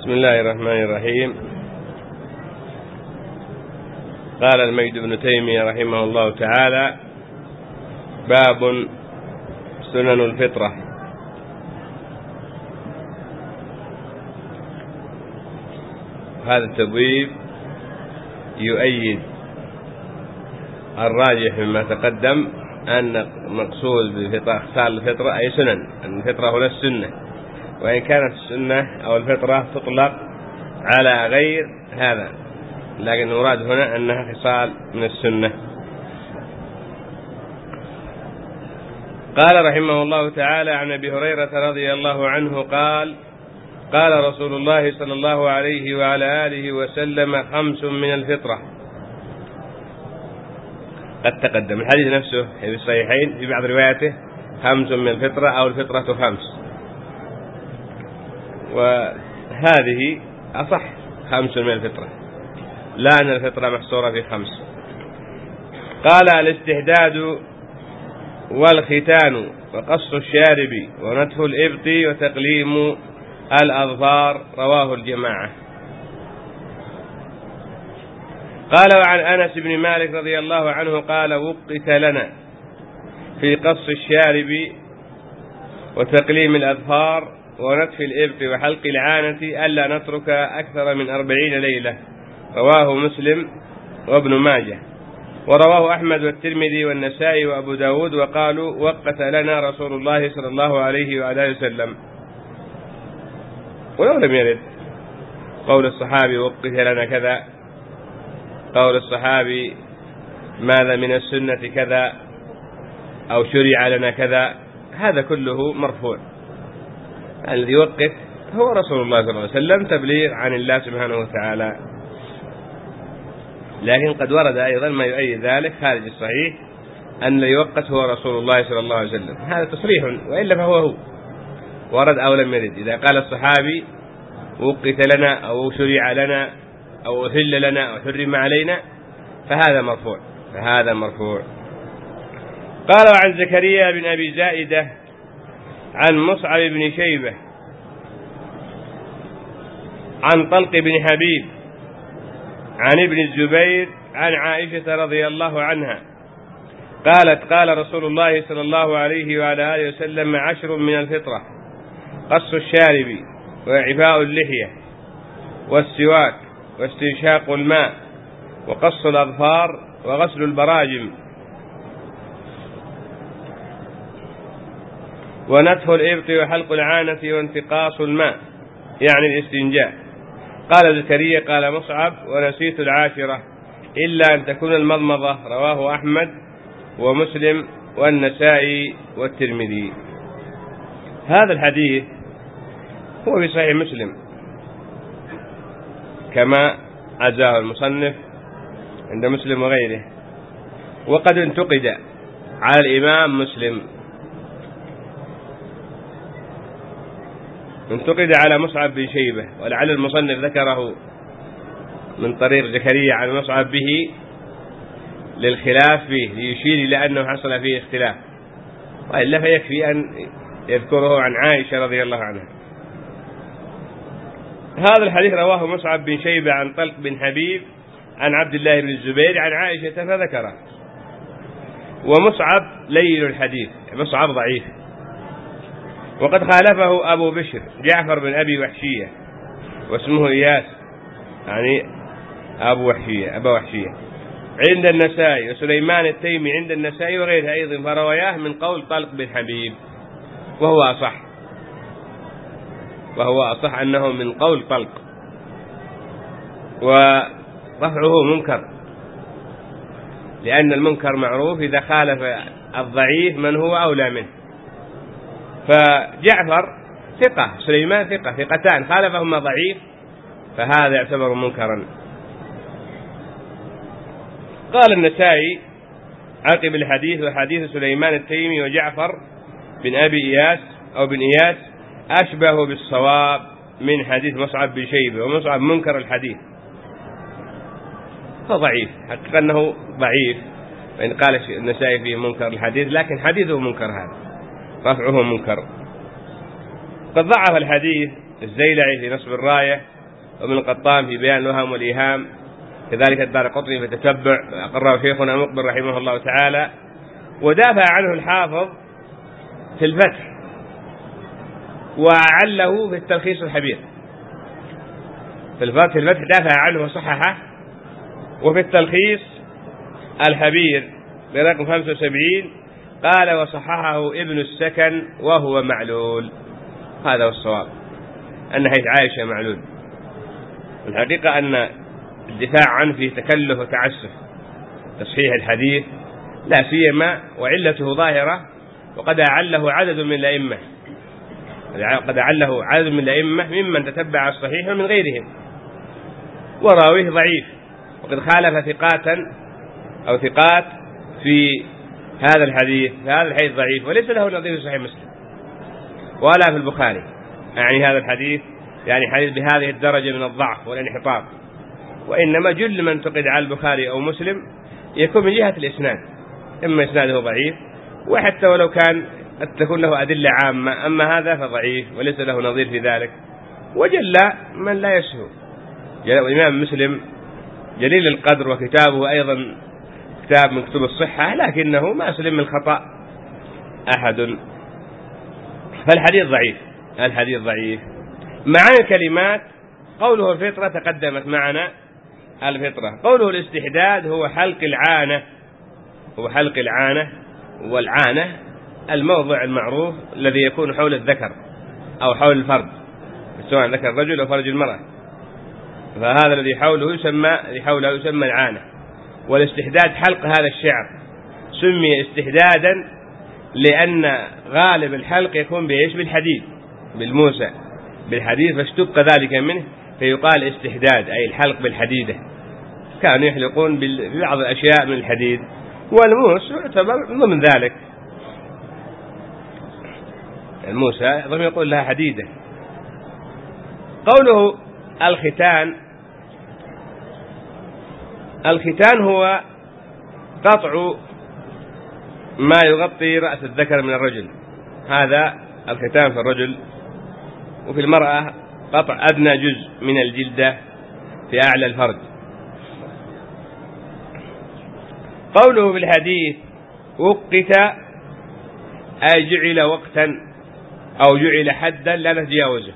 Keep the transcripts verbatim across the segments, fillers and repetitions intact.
بسم الله الرحمن الرحيم. قال المجد بن تيمية رحمه الله تعالى: باب سنن الفطرة. هذا التبويب يؤيد الراجح مما تقدم أن مقصود بالفطرة خصال الفطرة أي سنن، أن الفطرة هنا السنة، وإن كانت السنة أو الفطرة تطلق على غير هذا، لكن المراد هنا أنها خصال من السنة. قال رحمه الله تعالى: عن أبي هريرة رضي الله عنه قال: قال رسول الله صلى الله عليه وعلى آله وسلم: خمس من الفطرة. قد تقدم الحديث نفسه في الصحيحين في بعض رواياته خمس من الفطرة أو الفطرة خمس، وهذه أصح، خمس من الفطرة، لا أن الفطرة محصورة في خمس. قال: الاستحداد والختان وقص الشارب ونتف الإبط وتقليم الأظفار، رواه الجماعة. قال: وعن أنس بن مالك رضي الله عنه قال: وقت لنا في قص الشارب وتقليم الأظفار ونتف الإبط وحلق العانة ألا نترك أكثر من أربعين ليلة، رواه مسلم وابن ماجه، ورواه أحمد والترمذي والنسائي وأبو داود، وقالوا: وقت لنا رسول الله صلى الله عليه وآله وسلم. ولو لم يرد قول الصحابي وقت لنا كذا، قول الصحابي ماذا من السنة كذا، أو شرع لنا كذا، هذا كله مرفوع. الذي يوقت هو رسول الله صلى الله عليه وسلم، تبليغ عن الله سبحانه وتعالى. لكن قد ورد أيضا ما يؤيد ذلك خارج الصحيح، أن الذي يوقت هو رسول الله صلى الله عليه وسلم، هذا تصريح، وإلا فهو هو ورد أو لم يرد. إذا قال الصحابي وقت لنا أو شرع لنا أو أهل لنا أو حرم علينا فهذا مرفوع، فهذا مرفوع. قال: وعن زكريا بن أبي زائدة عن مصعب بن شيبة عن طلق بن حبيب عن ابن الزبير عن عائشة رضي الله عنها قالت: قال رسول الله صلى الله عليه وعلى آله وسلم: عشر من الفطرة: قص الشارب وإعفاء اللحية والسواك واستنشاق الماء وقص الأظفار وغسل البراجم ونتف الإبط وحلق العانة وانتقاص الماء، يعني الاستنجاء. قال زكريا: قال مصعب: ونسيت العاشرة إلا أن تكون المضمضة، رواه أحمد ومسلم والنسائي والترمذي. هذا الحديث هو في صحيح مسلم كما عزاه المصنف عند مسلم وغيره، وقد انتقد على الإمام مسلم، انتقد على مصعب بن شيبة، ولعل المصنف ذكره من طريق زكريا عن مصعب به للخلاف فيه، ليشير إلى أنه حصل فيه اختلاف، وإلا فيكفي أن يذكره عن عائشة رضي الله عنها. هذا الحديث رواه مصعب بن شيبة عن طلق بن حبيب عن عبد الله بن الزبير عن عائشة فذكره. ومصعب لين الحديث، مصعب ضعيف، وقد خالفه أبو بشر جعفر بن أبي وحشية، واسمه إياس، يعني أبو وحشية أبا وحشية، عند النسائي، وسليمان التيمي عند النسائي وغيره أيضا، فرواياه من قول طلق بن حبيب، وهو أصح، وهو أصح أنه من قول طلق، ورفعه منكر، لأن المنكر معروف إذا خالف الضعيف من هو أولى منه. فجعفر ثقة، سليمان ثقة، ثقتان، خالفهما ضعيف، فهذا يعتبر منكرا. قال النسائي عقب الحديث: وحديث سليمان التيمي وجعفر بن أبي إياس أو بن إياس أشبه بالصواب من حديث مصعب بن شيبة، ومصعب منكر الحديث، فضعيف، حقيقة أنه ضعيف، وإن قال النسائي فيه منكر الحديث، لكن حديثه منكر، هذا رفعه منكر. قد ضعف الحديث الزيلعي في نصب الراية، وابن القطان في بيان الوهم والإيهام، كذلك الدارقطني في التتبع، أقره شيخنا مقبل رحمه الله تعالى. ودافع عنه الحافظ في الفتح، وعله في التلخيص الحبير. في الفتح الفتح دافع عنه وصححه، وفي التلخيص الحبير برقم خمسة وسبعين قال وصححه ابن السكن وهو معلول. هذا هو الصواب، أن حيث عائشة معلول. الحقيقة أن الدفاع عنه فيه تكلف وتعسف تصحيح الحديث، لا سيما وعلته ظاهرة، وقد أعله عدد من الأئمة قد أعله عدد من الأئمة ممن تتبع الصحيح ومن غيرهم، وراويه ضعيف، وقد خالف ثقاتا أو ثقات في هذا الحديث هذا الحديث ضعيف، وليس له نظير في صحيح مسلم ولا في البخاري. يعني هذا الحديث يعني حديث بهذه الدرجة من الضعف والانحطاط، وإنما جل من تقد على البخاري أو مسلم يكون من جهة الإسناد، إما إسناده ضعيف، وحتى ولو كان قد تكون له أدلة عامة، أما هذا فضعيف وليس له نظير في ذلك. وجل من لا يشهو، والإمام مسلم جليل القدر، وكتابه أيضا كتاب من كتب الصحة، لكنه ما سلم من الخطأ أحد. فالحديث ضعيف. الحديث ضعيف. معاني الكلمات: قوله الفطرة تقدمت معنا الفطرة. قوله الاستحداد هو حلق العانة هو حلق العانة والعانة الموضع المعروف الذي يكون حول الذكر أو حول الفرج، سواء ذكر الرجل أو فرج المرأة، فهذا الذي حوله يسمى حوله يسمى العانة. والاستحداد حلق هذا الشعر، سمي استحدادا لأن غالب الحلق يكون بإيش؟ بالحديد، بالموسى، بالحديد، فاشتق ذلك منه فيقال استحداد، أي الحلق بالحديدة. كانوا يحلقون ببعض الأشياء من الحديد، والموس يعتبر ضمن ذلك. الموسى ضمن يقول لها حديدة. قوله الختان: الختان هو قطع ما يغطي رأس الذكر من الرجل، هذا الختان في الرجل. وفي المرأة قطع أدنى جزء من الجلدة في أعلى الفرج. قوله في الحديث وقت، أي جعل وقتا أو جعل حدا لا نتجاوزه.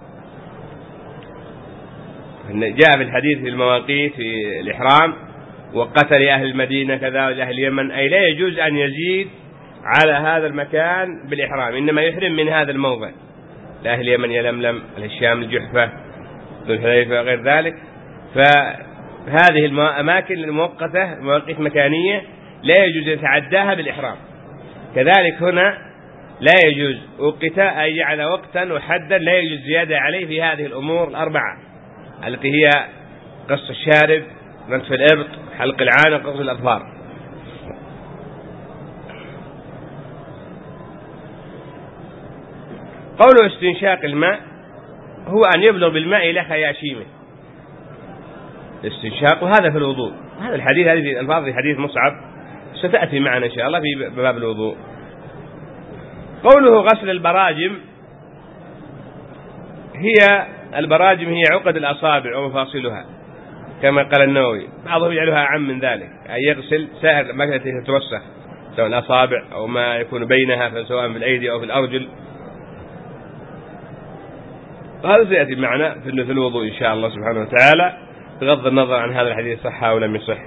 جاء في الحديث في المواقيت في الإحرام: وقت لأهل المدينة كذا ولأهل اليمن، أي لا يجوز أن يزيد على هذا المكان بالإحرام، إنما يحرم من هذا الموضع. لأهل اليمن يلملم، الشام الجحفة، ذو الحليفة، غير ذلك. فهذه الأماكن المؤقتة مواقيت مكانية لا يجوز يتعداها بالإحرام. كذلك هنا لا يجوز وقت، أي جعل وقتا وحدا لا يجوز زيادة عليه في هذه الأمور الأربعة التي هي قص الشارب، نتف الإبط، حلق العانة، قص الأظفار. قوله استنشاق الماء هو أن يبلغ بالماء إلى خياشيمه. استنشاق، وهذا في الوضوء. هذا الحديث، هذه الألفاظ في حديث مصعب ستأتي معنا إن شاء الله في باب الوضوء. قوله غسل البراجم: هي البراجم هي عقد الأصابع ومفاصلها، كما قال النووي. بعضهم يجعلها أعم من ذلك، أي يغسل سائر الأماكن التي تتوسخ، سواء الأصابع أو ما يكون بينها، سواء في الأيدي أو في الأرجل. هذا سيأتي معنا في الوضوء إن شاء الله سبحانه وتعالى، بغض النظر عن هذا الحديث صح أو لم يصح.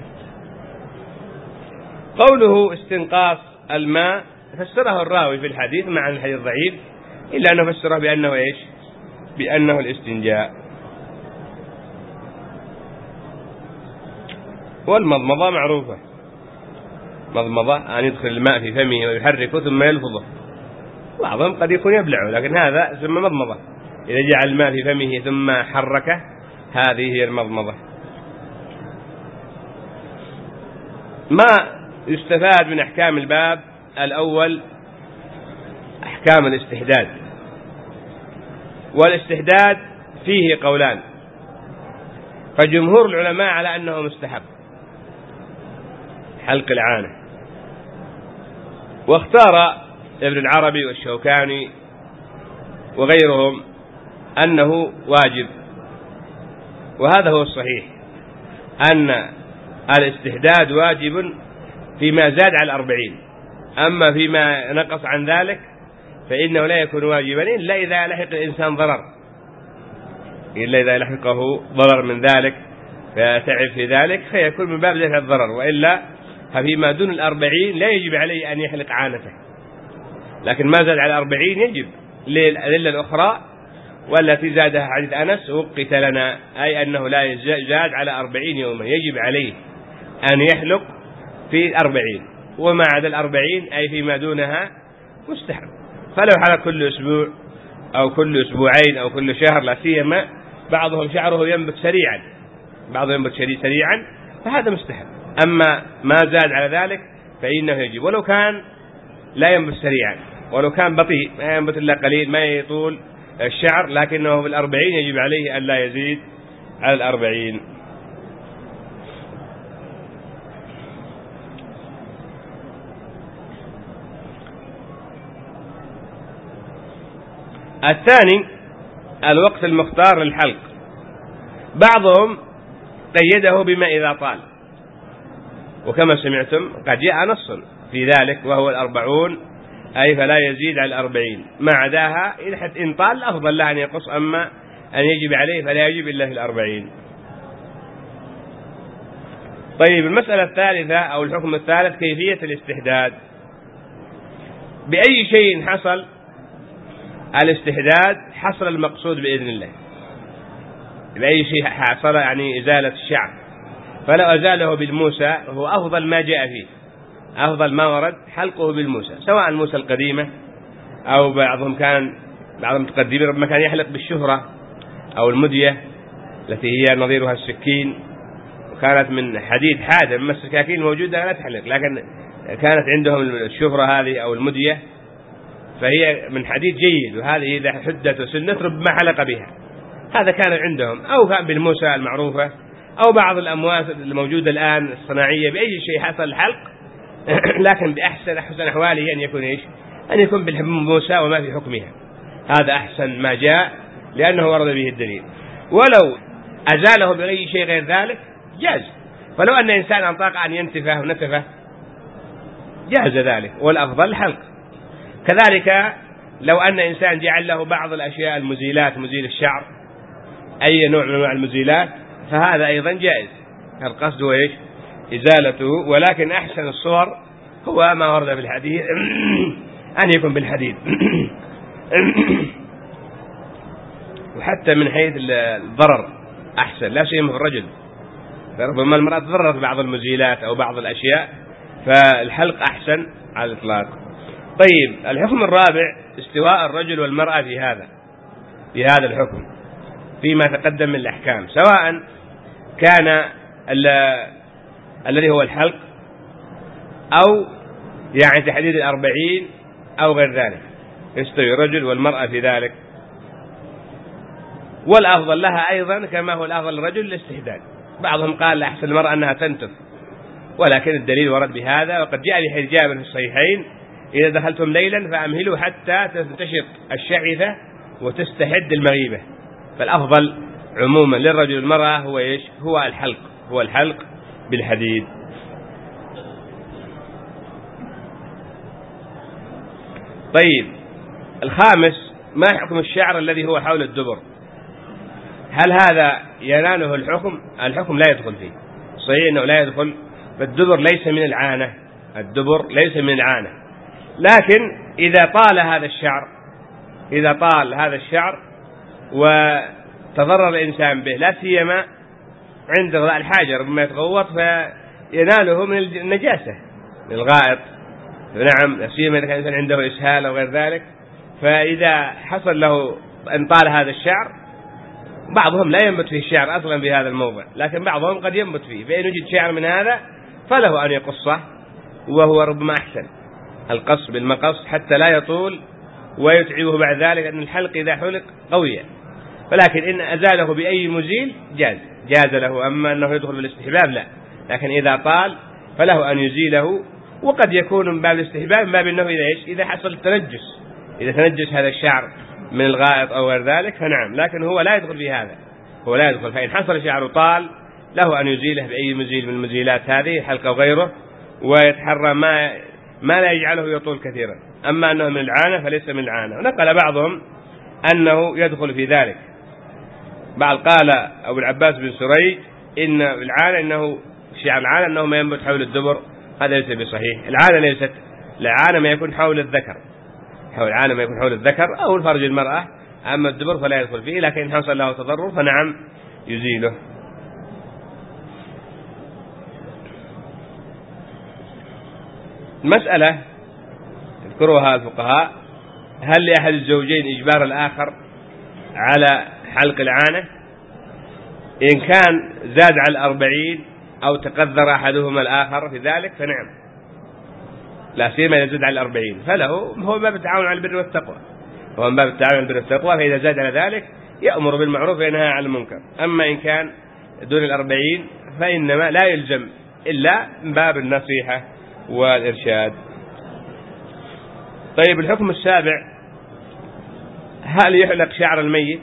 قوله استنقاص الماء فسره الراوي في الحديث مع أن الحديث ضعيف، إلا أنه فسره بأنه إيش؟ بأنه الاستنجاء. والمضمضة معروفة، مضمضة أن يدخل الماء في فمه ويحركه ثم يلفظه. بعضهم قد يكون يبلعه، لكن هذا اسمه مضمضة، إذا جعل الماء في فمه ثم حركه، هذه هي المضمضة. ما يستفاد من أحكام الباب الأول: أحكام الاستحداد. والاستحداد فيه قولان، فجمهور العلماء على أنه مستحب حلق العانة، واختار ابن العربي والشوكاني وغيرهم أنه واجب، وهذا هو الصحيح، أن الاستحداد واجب فيما زاد على الأربعين، أما فيما نقص عن ذلك فإنه لا يكون واجبا إلا إذا لحق الإنسان ضرر، إلا إذا لحقه ضرر من ذلك فيتعب في ذلك فيكون من باب دفع الضرر، وإلا ففيما دون الأربعين لا يجب عليه أن يحلق عانته، لكن ما زاد على الأربعين يجب للأدلة الأخرى والتي زادها حديث أنس وقت لنا، أي أنه لا يزاد على أربعين يوما، يجب عليه أن يحلق في الأربعين، وما عدا الأربعين أي فيما دونها مستحب. فلو حلق كل أسبوع أو كل أسبوعين أو كل شهر، لا سيما بعضهم شعره ينبت سريعا، بعضهم ينبت سريعا فهذا مستحب، أما ما زاد على ذلك فإنه يجب، ولو كان لا ينبت سريعا، ولو كان بطيء ما ينبت إلا قليل ما يطول الشعر، لكنه في الأربعين يجب عليه أن لا يزيد على الأربعين. الثاني الوقت المختار للحلق، بعضهم قيده بما إذا طال، وكما سمعتم قد جاء نص في ذلك وهو الأربعون، أي فلا يزيد على الأربعين، ما عداها إن طال أفضل له أن يقص، أما أن يجب عليه فلا يجب إلا في الأربعين. طيب المسألة الثالثة أو الحكم الثالث كيفية الاستحداد. بأي شيء حصل الاستحداد حصل المقصود بإذن الله، بأي شيء حصل يعني إزالة الشعر، فلو أزاله بالموسى هو أفضل ما جاء فيه، أفضل ما ورد حلقه بالموسى، سواء الموسى القديمة أو بعضهم كان بعضهم متقدمين ربما كان يحلق بالشهرة أو المدية التي هي نظيرها السكين، وكانت من حديد حاد، أما السكاكين الموجودة لا تحلق، لكن كانت عندهم الشهرة هذه أو المدية فهي من حديد جيد، وهذه إذا حدت وسنت ربما حلق بها، هذا كان عندهم، أو كان بالموسى المعروفة أو بعض الأموات الموجودة الآن الصناعية، بأي شيء حصل الحلق لكن بأحسن أحسن أحواله أن يكون إيش؟ أن يكون بالموسى وما في حكمها، هذا أحسن ما جاء لأنه ورد به الدليل. ولو أزاله بأي شيء غير ذلك جاز، فلو أن إنسان أنطاق أن ينتفه ونتفه جاز ذلك، والأفضل الحلق. كذلك لو أن إنسان جعل له بعض الأشياء المزيلات، مزيل الشعر أي نوع من أنواع المزيلات، فهذا أيضا جائز، القصد هو إيش؟ إزالته، ولكن أحسن الصور هو ما ورد في الحديث أن يكون بالحديد وحتى من حيث الضرر أحسن، لا سيما في الرجل، ربما المرأة تضررت بعض المزيلات أو بعض الأشياء، فالحلق أحسن على الإطلاق. طيب الحكم الرابع استواء الرجل والمرأة في هذا في هذا الحكم فيما تقدم من الأحكام، سواء كان الذي هو الحلق أو يعني تحديد الأربعين أو غير ذلك، يستوي الرجل والمرأة في ذلك، والأفضل لها أيضا كما هو الأفضل للرجل الاستحداد. بعضهم قال أحسن المرأة أنها تنتف، ولكن الدليل ورد بهذا، وقد جاء بحديث جابر في الصحيحين إذا دخلتم ليلا فأمهلوا حتى تنتشط الشعثة وتستحد المغيبة، فالأفضل عموما للرجل والمرأة هو إيش؟ هو الحلق، هو الحلق بالحديد. طيب الخامس ما حكم الشعر الذي هو حول الدبر؟ هل هذا يناله الحكم؟ الحكم لا يدخل فيه، صحيح أنه لا يدخل، فالدبر ليس من العانة، الدبر ليس من العانة، لكن إذا طال هذا الشعر إذا طال هذا الشعر وتضرر الإنسان به، لا سيما عند غضاء الحاجة ربما يتغوط فيناله من النجاسة من الغائط، نعم، لا سيما إذا كان الإنسان عنده إسهال أو غير ذلك، فإذا حصل له أن طال هذا الشعر، بعضهم لا ينبت فيه الشعر أصلا في هذا الموضع، لكن بعضهم قد ينبت فيه، فإن وجد شعر من هذا فله أن يقصه، وهو ربما أحسن القص بالمقص حتى لا يطول ويتعبه بعد ذلك، أن الحلق إذا حلق قوية، ولكن إن أزاله بأي مزيل جاز جاز له، أما أنه يدخل بالاستحباب لا، لكن إذا طال فله أن يزيله، وقد يكون من باب الاستحباب من باب أنه إذا إيش؟ إذا حصل تنجس، إذا تنجس هذا الشعر من الغائط أو غير ذلك فنعم، لكن هو لا يدخل في هذا، هو لا يدخل. فإن حصل شعره طال له أن يزيله بأي مزيل من المزيلات هذه، حلقة وغيره، ويتحرى ما ما لا يجعله يطول كثيرا. أما أنه من العانة فليس من العانة. ونقل بعضهم أنه يدخل في ذلك. بعض قال أبو العباس بن سريج إن العانة إنه شعر العانة أنه ما ينبت حول الدبر، هذا ليس بصحيح. العانة ليست، العانة ما يكون حول الذكر، حول العانة ما يكون حول الذكر أو الفرج المرأة. أما الدبر فلا يدخل فيه، لكن إن حصل له تضرر فنعم يزيله. المسألة يذكرها الفقهاء: هل لأحد الزوجين إجبار الآخر على حلق العانة؟ إن كان زاد على الأربعين أو تقدر أحدهما الآخر في ذلك فنعم، لا سيما إذا زاد على الأربعين فله، هو باب التعاون على البر والتقوى، هو باب التعاون على البر والتقوى، فإذا زاد على ذلك يأمر بالمعروف وينهى عن المنكر. أما إن كان دون الأربعين فإنما لا يلزم إلا من باب النصيحة والإرشاد. طيب، الحكم السابع: هل يحلق شعر الميت؟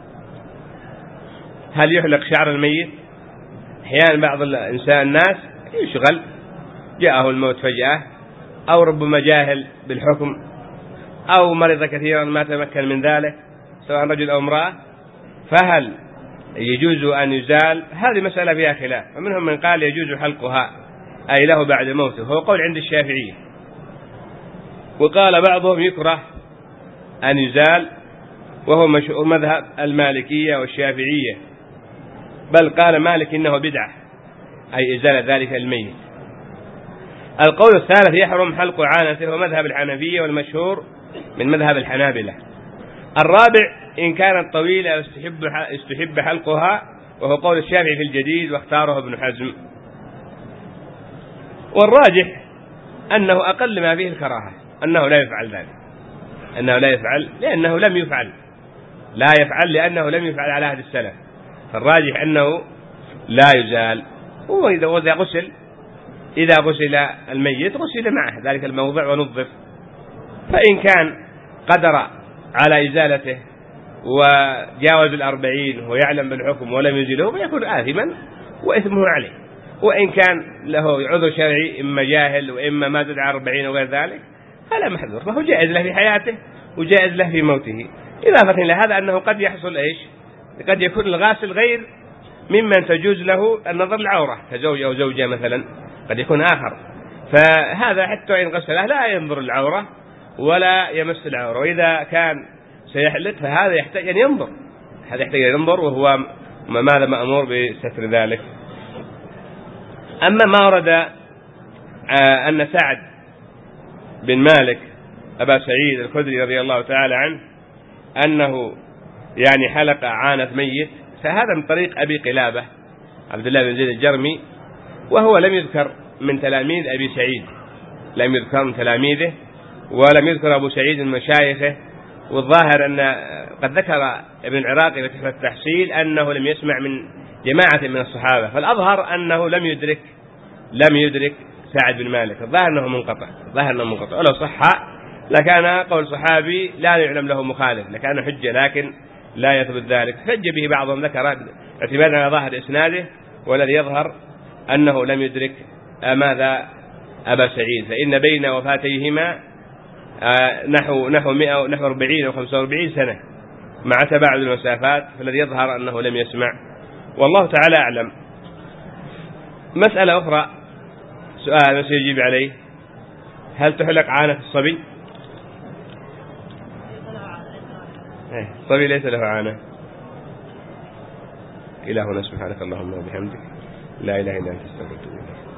هل يحلق شعر الميت؟ أحيانا بعض الإنسان الناس يشغل، جاءه الموت فجأة، أو ربما جاهل بالحكم، أو مرض كثيرا ما تمكن من ذلك سواء رجل أو امرأة، فهل يجوز أن يزال؟ هذه مسألة فيها خلاف، ومنهم من قال يجوز حلقها أي له بعد موته، هو قول عند الشافعية. وقال بعضهم يكره أن يزال، وهو مشهور مذهب المالكية والشافعية، بل قال مالك إنه بدعة أي إزالة ذلك الميت. القول الثالث: يحرم حلق عانته، ومذهب الحنفية والمشهور من مذهب الحنابلة. الرابع: إن كانت طويلة يستحب يستحب حلقها، وهو قول الشافعي في الجديد واختاره ابن حزم. والراجح أنه أقل ما فيه الكراهة، أنه لا يفعل ذلك، أنه لا يفعل لأنه لم يفعل، لا يفعل لأنه لم يفعل على عهد السلف، فالراجح أنه لا يزال. وإذا غسل إذا غسل الميت غسل معه ذلك الموضع ونظف، فإن كان قدر على إزالته وجاوز الأربعين ويعلم بالحكم ولم يزيله فيكون آثما وإثمه عليه. وإن كان له عذر شرعي إما جاهل وإما ما زاد على أربعين وغير ذلك فلا محذور، فهو جائز له في حياته وجائز له في موته. إضافة إلى هذا أنه قد يحصل إيش؟ قد يكون الغاسل غير ممن تجوز له النظر العورة كزوج أو زوجة مثلا، قد يكون آخر، فهذا حتى إن غسله لا ينظر العورة ولا يمس العورة. وإذا كان سيحلق فهذا يحتاج أن ينظر، هذا يحتاج أن ينظر، وهو ماذا مأمور بستر ذلك. أما ما ورد أن سعد بن مالك أبا سعيد الخدري رضي الله تعالى عنه أنه يعني حلق عانة ميت، فهذا من طريق أبي قلابة عبد الله بن زيد الجرمي، وهو لم يذكر من تلاميذ أبي سعيد، لم يذكر من تلاميذه، ولم يذكر أبو سعيد من مشايخه. والظاهر أن قد ذكر ابن العراقي في تحفة التحصيل أنه لم يسمع من جماعة من الصحابة، فالأظهر أنه لم يدرك لم يدرك سعد بن مالك، الظاهر أنه منقطع، الظاهر أنه منقطع، ولو صح لكان قول صحابي لا يعلم له مخالف، لكان حجة، لكن لا يثبت ذلك. حج به بعضهم ذكر اعتمادا على ظاهر إسناده، والذي يظهر أنه لم يدرك ماذا أبا سعيد، فإن بين وفاتيهما نحو نحو مئة نحو أربعين أو خمسة وأربعين سنة مع تباعد المسافات، فالذي يظهر أنه لم يسمع، والله تعالى أعلم. مسألة أخرى، سؤال سيجيب عليه: هل تحلق عانة الصبي؟ الصبي ليس له عانة. إلهنا سبحانك اللهم وبحمدك لا إله إلا أنت استغفرك.